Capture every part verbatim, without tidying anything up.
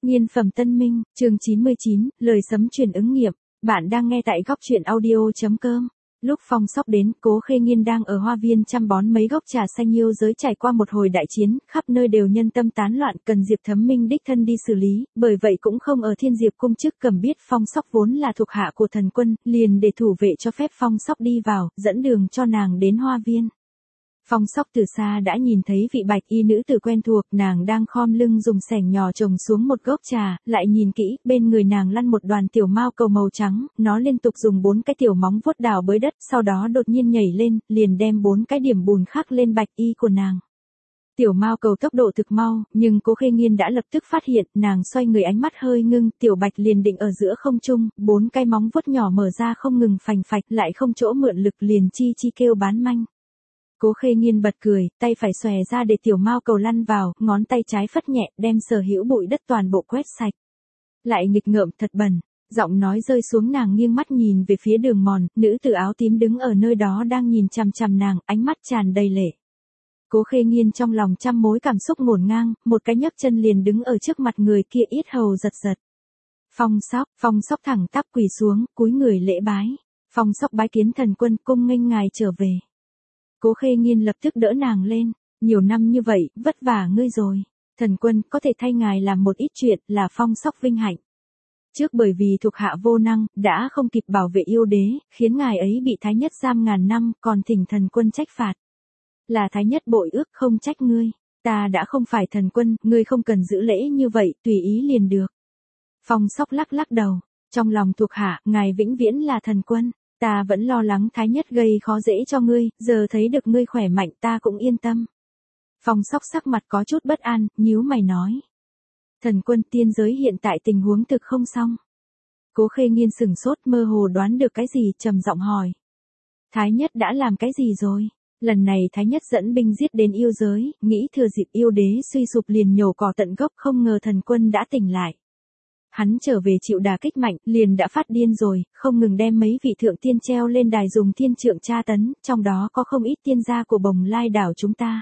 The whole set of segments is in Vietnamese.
Nghiên phẩm Tân Minh, chương chín mươi chín, lời sấm truyền ứng nghiệm. Bạn đang nghe tại góc truyện audio.com. Lúc Phong Sóc đến, Cố Khê Nghiên đang ở hoa viên chăm bón mấy gốc trà xanh yêu giới trải qua một hồi đại chiến, khắp nơi đều nhân tâm tán loạn, cần Diệp Thấm Minh đích thân đi xử lý, bởi vậy cũng không ở Thiên Diệp cung chức cầm biết Phong Sóc vốn là thuộc hạ của thần quân, liền để thủ vệ cho phép Phong Sóc đi vào, dẫn đường cho nàng đến hoa viên. Phong Sóc từ xa đã nhìn thấy vị bạch y nữ tử quen thuộc, nàng đang khom lưng dùng xẻng nhỏ trồng xuống một gốc trà, lại nhìn kỹ, bên người nàng lăn một đoàn tiểu mao cầu màu trắng, nó liên tục dùng bốn cái tiểu móng vuốt đào bới đất, sau đó đột nhiên nhảy lên, liền đem bốn cái điểm bùn khắc lên bạch y của nàng. Tiểu mao cầu tốc độ thực mau, nhưng Cố Khê Nghiên đã lập tức phát hiện, nàng xoay người ánh mắt hơi ngưng, tiểu bạch liền định ở giữa không trung, bốn cái móng vuốt nhỏ mở ra không ngừng phành phạch, lại không chỗ mượn lực liền chi chi kêu bán manh. Cố Khê Nghiên bật cười, tay phải xòe ra để tiểu mao cầu lăn vào, ngón tay trái phất nhẹ, đem sở hữu bụi đất toàn bộ quét sạch. Lại nghịch ngợm thật bẩn, giọng nói rơi xuống, nàng nghiêng mắt nhìn về phía đường mòn, nữ tử áo tím đứng ở nơi đó đang nhìn chằm chằm nàng, ánh mắt tràn đầy lệ. Cố Khê Nghiên trong lòng trăm mối cảm xúc ngổn ngang, một cái nhấc chân liền đứng ở trước mặt người kia, yết hầu giật giật. Phong Sóc, Phong Sóc thẳng tắp quỳ xuống, cúi người lễ bái. Phong Sóc bái kiến thần quân, cung nghênh ngài trở về. Cố Khê Nghiên lập tức đỡ nàng lên, nhiều năm như vậy, vất vả ngươi rồi. Thần quân có thể thay ngài làm một ít chuyện là Phong Sóc vinh hạnh. Trước bởi vì thuộc hạ vô năng, đã không kịp bảo vệ yêu đế, khiến ngài ấy bị Thái Nhất giam ngàn năm, còn thỉnh thần quân trách phạt. Là Thái Nhất bội ước, không trách ngươi. Ta đã không phải thần quân, ngươi không cần giữ lễ như vậy, tùy ý liền được. Phong Sóc lắc lắc đầu, trong lòng thuộc hạ, ngài vĩnh viễn là thần quân. Ta vẫn lo lắng Thái Nhất gây khó dễ cho ngươi, giờ thấy được ngươi khỏe mạnh ta cũng yên tâm. Phong Sóc sắc mặt có chút bất an, nhíu mày nói. Thần quân, tiên giới hiện tại tình huống thực không xong. Cố Khê Nghiên sửng sốt, mơ hồ đoán được cái gì, trầm giọng hỏi. Thái Nhất đã làm cái gì rồi? Lần này Thái Nhất dẫn binh giết đến yêu giới, nghĩ thừa dịp yêu đế suy sụp liền nhổ cỏ tận gốc, không ngờ thần quân đã tỉnh lại. Hắn trở về chịu đả kích mạnh, liền đã phát điên rồi, không ngừng đem mấy vị thượng tiên treo lên đài dùng thiên trượng tra tấn, trong đó có không ít tiên gia của Bồng Lai đảo chúng ta.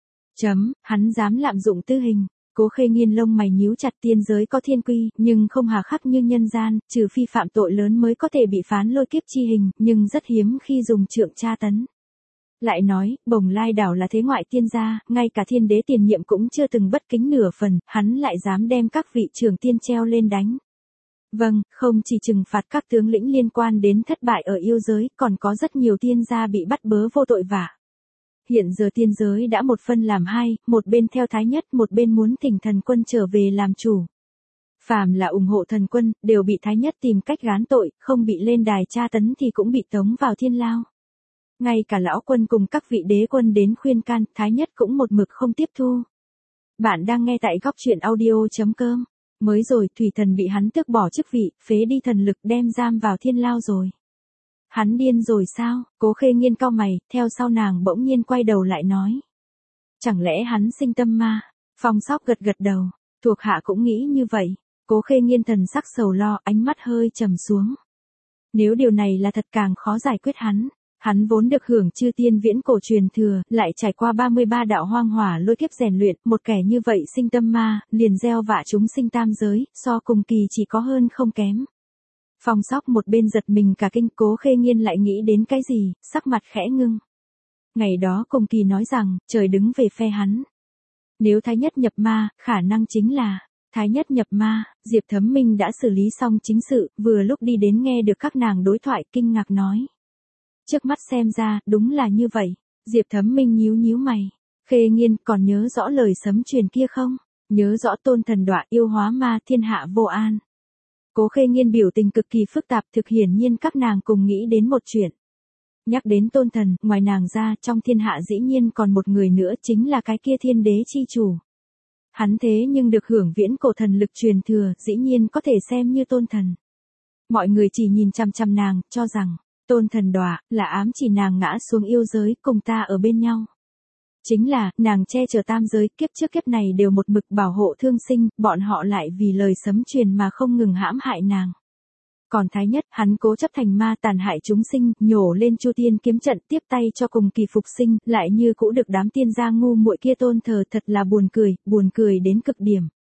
Chấm, hắn dám lạm dụng tư hình. Cố Khê Nghiên lông mày nhíu chặt, tiên giới có thiên quy, nhưng không hà khắc như nhân gian, trừ phi phạm tội lớn mới có thể bị phán lôi kiếp chi hình, nhưng rất hiếm khi dùng trượng tra tấn. Lại nói, Bồng Lai đảo là thế ngoại tiên gia, ngay cả thiên đế tiền nhiệm cũng chưa từng bất kính nửa phần, hắn lại dám đem các vị trưởng tiên treo lên đánh. Vâng, không chỉ trừng phạt các tướng lĩnh liên quan đến thất bại ở yêu giới, còn có rất nhiều tiên gia bị bắt bớ vô tội vạ. Hiện giờ tiên giới đã một phân làm hai, một bên theo Thái Nhất, một bên muốn thỉnh thần quân trở về làm chủ. Phàm là ủng hộ thần quân, đều bị Thái Nhất tìm cách gán tội, không bị lên đài tra tấn thì cũng bị tống vào thiên lao. Ngay cả lão quân cùng các vị đế quân đến khuyên can, Thái Nhất cũng một mực không tiếp thu. Bạn đang nghe tại góc truyện audio.com. Mới rồi, Thủy Thần bị hắn tước bỏ chức vị, phế đi thần lực, đem giam vào thiên lao rồi. Hắn điên rồi sao? Cố Khê Nghiên cau mày, theo sau nàng bỗng nhiên quay đầu lại nói. Chẳng lẽ hắn sinh tâm ma? Phong Sóc gật gật đầu, thuộc hạ cũng nghĩ như vậy. Cố Khê Nghiên thần sắc sầu lo, ánh mắt hơi trầm xuống. Nếu điều này là thật càng khó giải quyết hắn. Hắn vốn được hưởng chư tiên viễn cổ truyền thừa, lại trải qua ba mươi ba đạo hoang hỏa lôi kiếp rèn luyện, một kẻ như vậy sinh tâm ma, liền gieo vạ chúng sinh tam giới, so cùng kỳ chỉ có hơn không kém. Phong Sóc một bên giật mình cả kinh, Cố Khê Nghiên lại nghĩ đến cái gì, sắc mặt khẽ ngưng. Ngày đó cùng kỳ nói rằng, trời đứng về phe hắn. Nếu Thái Nhất nhập ma, khả năng chính là, Thái Nhất nhập ma, Diệp Thấm Minh đã xử lý xong chính sự, vừa lúc đi đến nghe được các nàng đối thoại, kinh ngạc nói. Trước mắt xem ra, đúng là như vậy. Diệp Thấm Minh nhíu nhíu mày. Khê Nghiên, còn nhớ rõ lời sấm truyền kia không? Nhớ rõ tôn thần đọa, yêu hóa ma, thiên hạ vô an. Cố Khê Nghiên biểu tình cực kỳ phức tạp, thực hiển nhiên các nàng cùng nghĩ đến một chuyện. Nhắc đến tôn thần, ngoài nàng ra, trong thiên hạ dĩ nhiên còn một người nữa, chính là cái kia thiên đế chi chủ. Hắn thế nhưng được hưởng viễn cổ thần lực truyền thừa, dĩ nhiên có thể xem như tôn thần. Mọi người chỉ nhìn chăm chăm nàng, cho rằng tôn thần đọa là ám chỉ nàng ngã xuống yêu giới, cùng ta ở bên nhau. Chính là, nàng che chở tam giới, kiếp trước kiếp này đều một mực bảo hộ thương sinh, bọn họ lại vì lời sấm truyền mà không ngừng hãm hại nàng. Còn Thái Nhất, hắn cố chấp thành ma tàn hại chúng sinh, nhổ lên Chu Tiên kiếm trận, tiếp tay cho cùng kỳ phục sinh, lại như cũ được đám tiên gia ngu muội kia tôn thờ, thật là buồn cười, buồn cười đến cực điểm.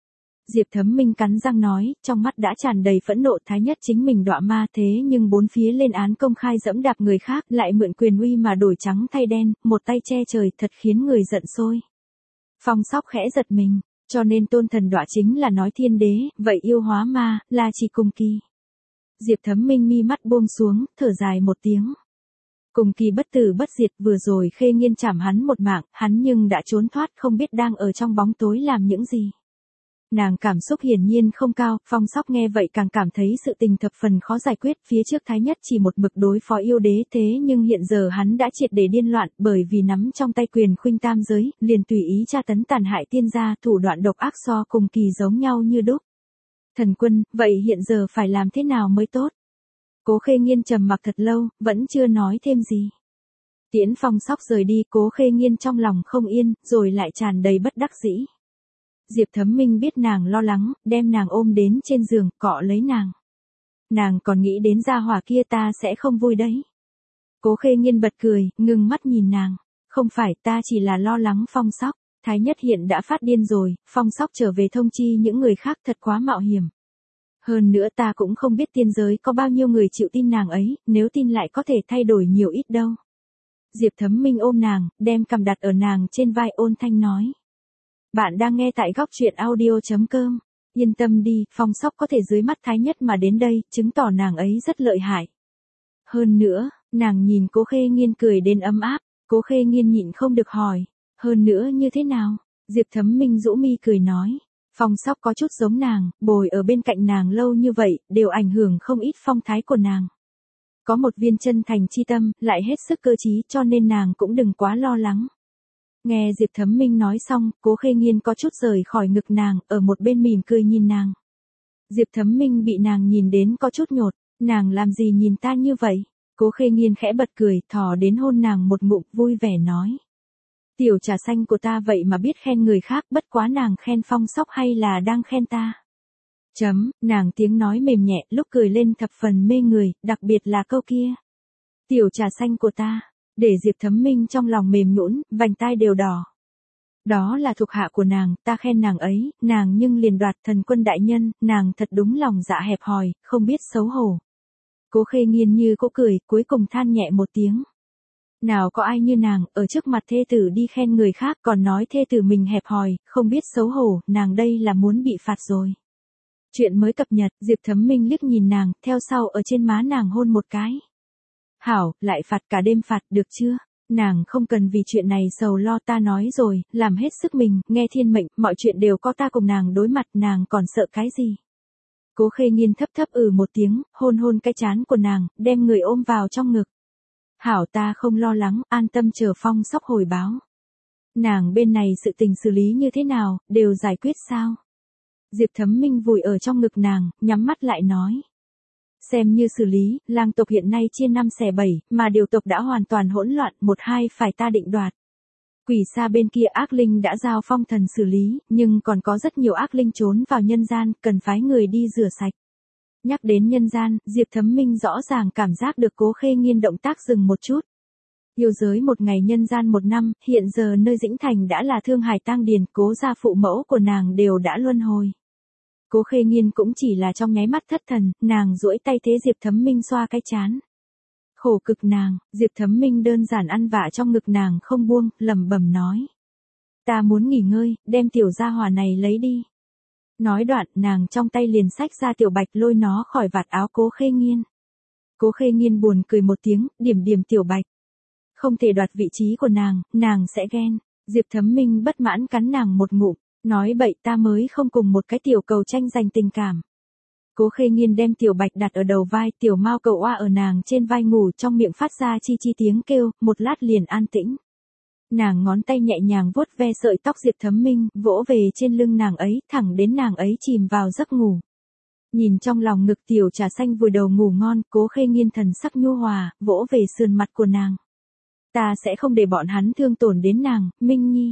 Diệp Thấm Minh cắn răng nói, trong mắt đã tràn đầy phẫn nộ. Thái nhất chính mình đọa ma thế nhưng bốn phía lên án công khai dẫm đạp người khác, lại mượn quyền uy mà đổi trắng thay đen, một tay che trời, thật khiến người giận sôi. Phong Sóc khẽ giật mình, cho nên tôn thần đọa chính là nói thiên đế, vậy yêu hóa ma, là chỉ Cùng Kỳ. Diệp Thấm Minh mi mắt buông xuống, thở dài một tiếng. Cùng Kỳ bất tử bất diệt, vừa rồi Khê Nghiên chảm hắn một mạng, hắn nhưng đã trốn thoát, không biết đang ở trong bóng tối làm những gì. Nàng cảm xúc hiển nhiên không cao, Phong Sóc nghe vậy càng cảm thấy sự tình thập phần khó giải quyết. Phía trước Thái nhất chỉ một mực đối phó yêu đế, thế nhưng hiện giờ hắn đã triệt để điên loạn, bởi vì nắm trong tay quyền khuynh tam giới, liền tùy ý tra tấn tàn hại tiên gia, thủ đoạn độc ác so Cùng Kỳ giống nhau như đúc. Thần quân, vậy hiện giờ phải làm thế nào mới tốt? Cố Khê Nghiên trầm mặc thật lâu, vẫn chưa nói thêm gì. Tiễn Phong Sóc rời đi, Cố Khê Nghiên trong lòng không yên, rồi lại tràn đầy bất đắc dĩ. Diệp Thấm Minh biết nàng lo lắng, đem nàng ôm đến trên giường, cọ lấy nàng. Nàng còn nghĩ đến gia hỏa kia ta sẽ không vui đấy. Cố Khê Nghiên bật cười, ngừng mắt nhìn nàng. Không phải, ta chỉ là lo lắng Phong Sóc. Thái nhất hiện đã phát điên rồi, Phong Sóc trở về thông chi những người khác thật quá mạo hiểm. Hơn nữa ta cũng không biết tiên giới có bao nhiêu người chịu tin nàng ấy, nếu tin lại có thể thay đổi nhiều ít đâu. Diệp Thấm Minh ôm nàng, đem cằm đặt ở nàng trên vai, ôn thanh nói. Bạn đang nghe tại góc truyện audio chấm com. Yên tâm đi, Phong Sóc có thể dưới mắt Thái nhất mà đến đây, chứng tỏ nàng ấy rất lợi hại. Hơn nữa, nàng nhìn Cố Khê Nghiên cười đến ấm áp, Cố Khê Nghiên nhịn không được hỏi. Hơn nữa như thế nào? Diệp Thấm Minh rũ mi cười nói. Phong Sóc có chút giống nàng, bồi ở bên cạnh nàng lâu như vậy, đều ảnh hưởng không ít phong thái của nàng. Có một viên chân thành chi tâm, lại hết sức cơ trí, cho nên nàng cũng đừng quá lo lắng. Nghe Diệp Thấm Minh nói xong, Cố Khê Nghiên có chút rời khỏi ngực nàng, ở một bên mỉm cười nhìn nàng. Diệp Thấm Minh bị nàng nhìn đến có chút nhột, nàng làm gì nhìn ta như vậy? Cố Khê Nghiên khẽ bật cười, thò đến hôn nàng một ngụm, vui vẻ nói. Tiểu trà xanh của ta vậy mà biết khen người khác, bất quá nàng khen Phong Sóc hay là đang khen ta? Chấm, nàng tiếng nói mềm nhẹ, lúc cười lên thập phần mê người, đặc biệt là câu kia. Tiểu trà xanh của ta, để Diệp Thấm Minh trong lòng mềm nhũn, vành tai đều đỏ. Đó là thuộc hạ của nàng, ta khen nàng ấy, nàng nhưng liền đoạt thần quân đại nhân, nàng thật đúng lòng dạ hẹp hòi, không biết xấu hổ. Cố Khê Nghiên như cố cười, cuối cùng than nhẹ một tiếng. Nào có ai như nàng, ở trước mặt thê tử đi khen người khác còn nói thê tử mình hẹp hòi, không biết xấu hổ, nàng đây là muốn bị phạt rồi. Chuyện mới cập nhật, Diệp Thấm Minh liếc nhìn nàng, theo sau ở trên má nàng hôn một cái. Hảo, lại phạt cả đêm phạt, được chưa? Nàng không cần vì chuyện này sầu lo, ta nói rồi, làm hết sức mình, nghe thiên mệnh, mọi chuyện đều có ta cùng nàng đối mặt, nàng còn sợ cái gì? Cố Khê Nghiên thấp thấp ừ một tiếng, hôn hôn cái trán của nàng, đem người ôm vào trong ngực. Hảo, ta không lo lắng, an tâm chờ Phong Sóc hồi báo. Nàng bên này sự tình xử lý như thế nào, đều giải quyết sao? Diệp Thấm Minh vùi ở trong ngực nàng, nhắm mắt lại nói. Xem như xử lý, lang tộc hiện nay chia năm xẻ bảy, mà điều tộc đã hoàn toàn hỗn loạn, một hai phải ta định đoạt. Quỷ xa bên kia ác linh đã giao phong thần xử lý, nhưng còn có rất nhiều ác linh trốn vào nhân gian, cần phái người đi rửa sạch. Nhắc đến nhân gian, Diệp Thấm Minh rõ ràng cảm giác được Cố Khê Nghiên động tác dừng một chút. Yêu giới một ngày nhân gian một năm, hiện giờ nơi Dĩnh Thành đã là Thương Hải tang điền, Cố gia phụ mẫu của nàng đều đã luân hồi. Cố Khê Nghiên cũng chỉ là trong nháy mắt thất thần, nàng duỗi tay thế Diệp Thấm Minh xoa cái trán. Khổ cực nàng, Diệp Thấm Minh đơn giản ăn vạ trong ngực nàng không buông, lẩm bẩm nói. Ta muốn nghỉ ngơi, đem tiểu gia hỏa này lấy đi. Nói đoạn, nàng trong tay liền xách ra tiểu bạch lôi nó khỏi vạt áo Cố Khê Nghiên. Cố Khê Nghiên buồn cười một tiếng, điểm điểm tiểu bạch. Không thể đoạt vị trí của nàng, nàng sẽ ghen. Diệp Thấm Minh bất mãn cắn nàng một ngụm, nói bậy, ta mới không cùng một cái tiểu cầu tranh giành tình cảm. Cố Khê Nghiên đem tiểu bạch đặt ở đầu vai, tiểu mao cậu oa ở nàng trên vai ngủ, trong miệng phát ra chi chi tiếng kêu, một lát liền an tĩnh. Nàng ngón tay nhẹ nhàng vuốt ve sợi tóc Diệp Thấm Minh, vỗ về trên lưng nàng ấy, thẳng đến nàng ấy chìm vào giấc ngủ. Nhìn trong lòng ngực tiểu trà xanh vùi đầu ngủ ngon, Cố Khê Nghiên thần sắc nhu hòa, vỗ về sườn mặt của nàng. Ta sẽ không để bọn hắn thương tổn đến nàng, Minh Nhi.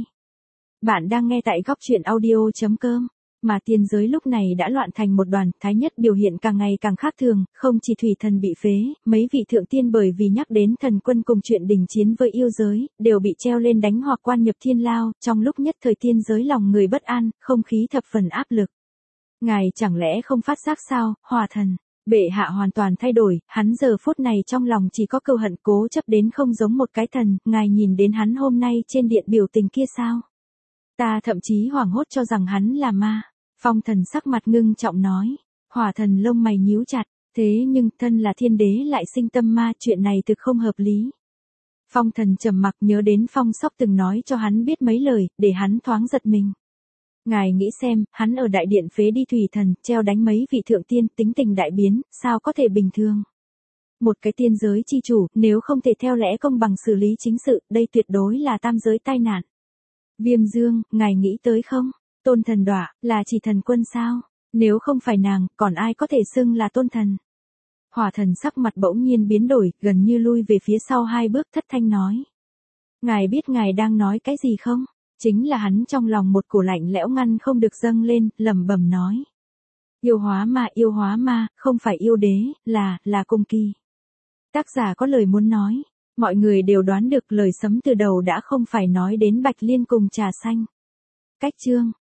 Bạn đang nghe tại góc truyện audio chấm com. Mà tiên giới lúc này đã loạn thành một đoàn, Thái nhất biểu hiện càng ngày càng khác thường, không chỉ thủy thần bị phế, mấy vị thượng tiên bởi vì nhắc đến thần quân cùng chuyện đình chiến với yêu giới, đều bị treo lên đánh hoặc quan nhập thiên lao, trong lúc nhất thời tiên giới lòng người bất an, không khí thập phần áp lực. Ngài chẳng lẽ không phát giác sao, hòa thần? Bệ hạ hoàn toàn thay đổi, hắn giờ phút này trong lòng chỉ có cừu hận, cố chấp đến không giống một cái thần, ngài nhìn đến hắn hôm nay trên điện biểu tình kia sao? Ta thậm chí hoảng hốt cho rằng hắn là ma. Phong thần sắc mặt ngưng trọng nói. Hỏa thần lông mày nhíu chặt, thế nhưng thân là thiên đế lại sinh tâm ma, chuyện này thực không hợp lý. Phong thần trầm mặc, nhớ đến Phong Sóc từng nói cho hắn biết mấy lời, để hắn thoáng giật mình. Ngài nghĩ xem, hắn ở đại điện phế đi thủy thần, treo đánh mấy vị thượng tiên, tính tình đại biến, sao có thể bình thường. Một cái tiên giới chi chủ, nếu không thể theo lẽ công bằng xử lý chính sự, đây tuyệt đối là tam giới tai nạn. Viêm Dương, ngài nghĩ tới không? Tôn thần đọa, là chỉ thần quân sao? Nếu không phải nàng, còn ai có thể xưng là tôn thần? Hỏa thần sắc mặt bỗng nhiên biến đổi, gần như lui về phía sau hai bước, thất thanh nói. Ngài biết ngài đang nói cái gì không? Chính là hắn trong lòng một cổ lạnh lẽo ngăn không được dâng lên, lẩm bẩm nói. Yêu hóa ma, yêu hóa ma, không phải yêu đế, là, là cung kỳ. Tác giả có lời muốn nói. Mọi người đều đoán được lời sấm từ đầu đã không phải nói đến Bạch Liên cùng trà xanh. Cách chương.